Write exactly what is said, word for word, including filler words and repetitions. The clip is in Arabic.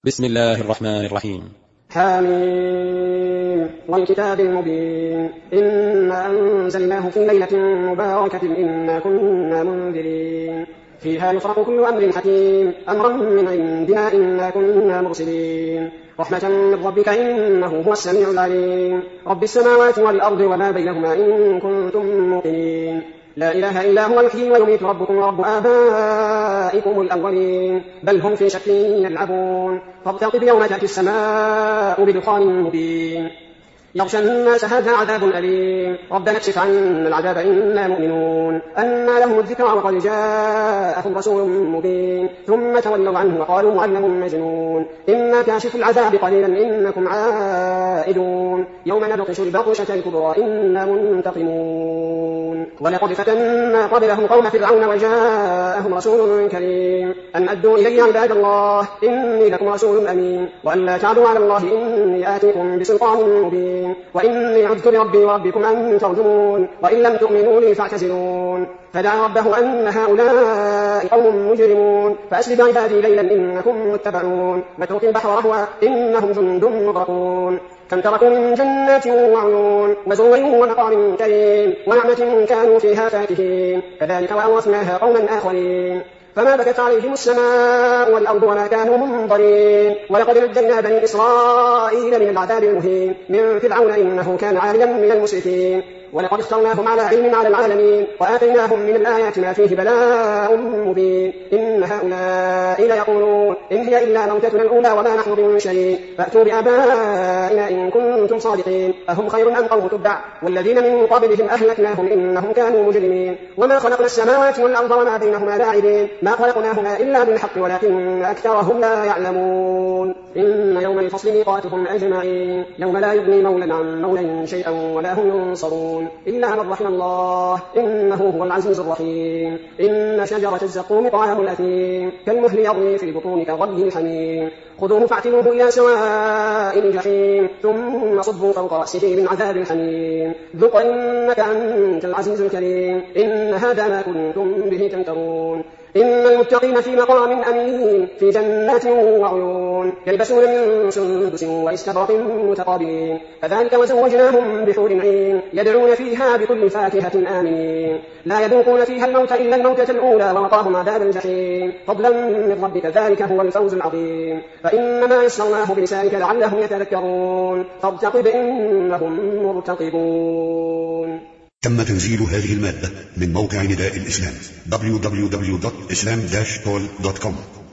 بسم الله الرحمن الرحيم. حامين والكتاب المبين إنا أنزلناه في ليلة مباركة إنا كنا منذرين فيها يفرق كل أمر حكيم أمرا من عندنا إنا كنا مرسلين رحمة من ربك إنه هو السميع العليم رب السماوات والأرض وما بينهما إن كنتم موقنين لا إله إلا هو يحيي ويميت ربكم ورب آبائكم الأولين بل هم في شك يلعبون فارتقب يوم تأتي السماء بدخان مبين يغشى الناس هذا عذاب أليم ربنا اكشف عنا العذاب إنا مؤمنون أنى لهم الذكرى وقد جاءهم رسول مبين ثم تولوا عنه وقالوا معلم مجنون إنا كاشف العذاب قليلا إنكم عائدون يوم نبطش البطشة الكبرى إنا منتقمون ولقد فتنا قبلهم قوم فرعون وجاءهم رسول كريم أن أدوا إلي عباد الله إني لكم رسول أمين وأن لا تعدوا على الله إني آتيكم بسلطان مبين وإني عذت بربي وربكم أن ترجمون وإن لم تؤمنوا لي فاعتزلون فدعا ربه أن هؤلاء قوم مجرمون فأسر بعبادي ليلا إنكم متبعون واترك البحر رهوا إنهم جند مغرقون كم تركوا من جنات وعيون وزروع ومقام كريم ونعمة كانوا فيها فاكهين كذلك وأورثناها قوما آخرين فما بكت عليهم السماء والأرض وما كانوا منظرين ولقد نجينا بني إسرائيل من العذاب المهين من فرعون إنه كان عاليا من المسرفين ولقد اخترناهم على علم على العالمين وآتيناهم من الآيات ما فيه بلاء مبين إن هؤلاء ليقولون إن هي إلا موتتنا الأولى وما نحن بشيء فأتوا بآبائنا إن كنتم صادقين أهم خير أم قوم تبع والذين من قبلهم أهلكناهم إنهم كانوا مجرمين وما خلقنا السماوات والأرض وما بينهما لاعبين ما خلقناهما إلا بالحق ولكن أكثرهم لا يعلمون إن يوم الفصل ميقاتهم أجمعين يوم لا يغني مولى عن مولى شيئا ولا هم ينصرون إلا من رحم الله إنه هو العزيز الرحيم إن شجرة الزقوم طعام الأثيم كالمهل يغلي في البطون كغلي الحميم خذوه فاعتلوه إلى سواء الجحيم ثم صبوا فوق رأسه من عذاب الحميم ذق إنك أنت العزيز الكريم إن هذا ما كنتم به تمترون إن المتقين في مقام أمين في جنات وعيون يلبسون من سندس واستبرق متقابلين كذلك وزوجناهم بحور عين يدعون فيها بكل فاكهة آمنين لا يذوقون فيها الموت إلا الموتة الأولى ووقاهم عذاب الجحيم فضلا من ربك ذلك هو الفوز العظيم فإنما يسرناه بلسانك لعلهم يتذكرون فارتقب إنهم مرتقبون. تم تنزيل هذه المادة من موقع نداء الإسلام دبليو دبليو دبليو دوت إسلام داش تول دوت كوم.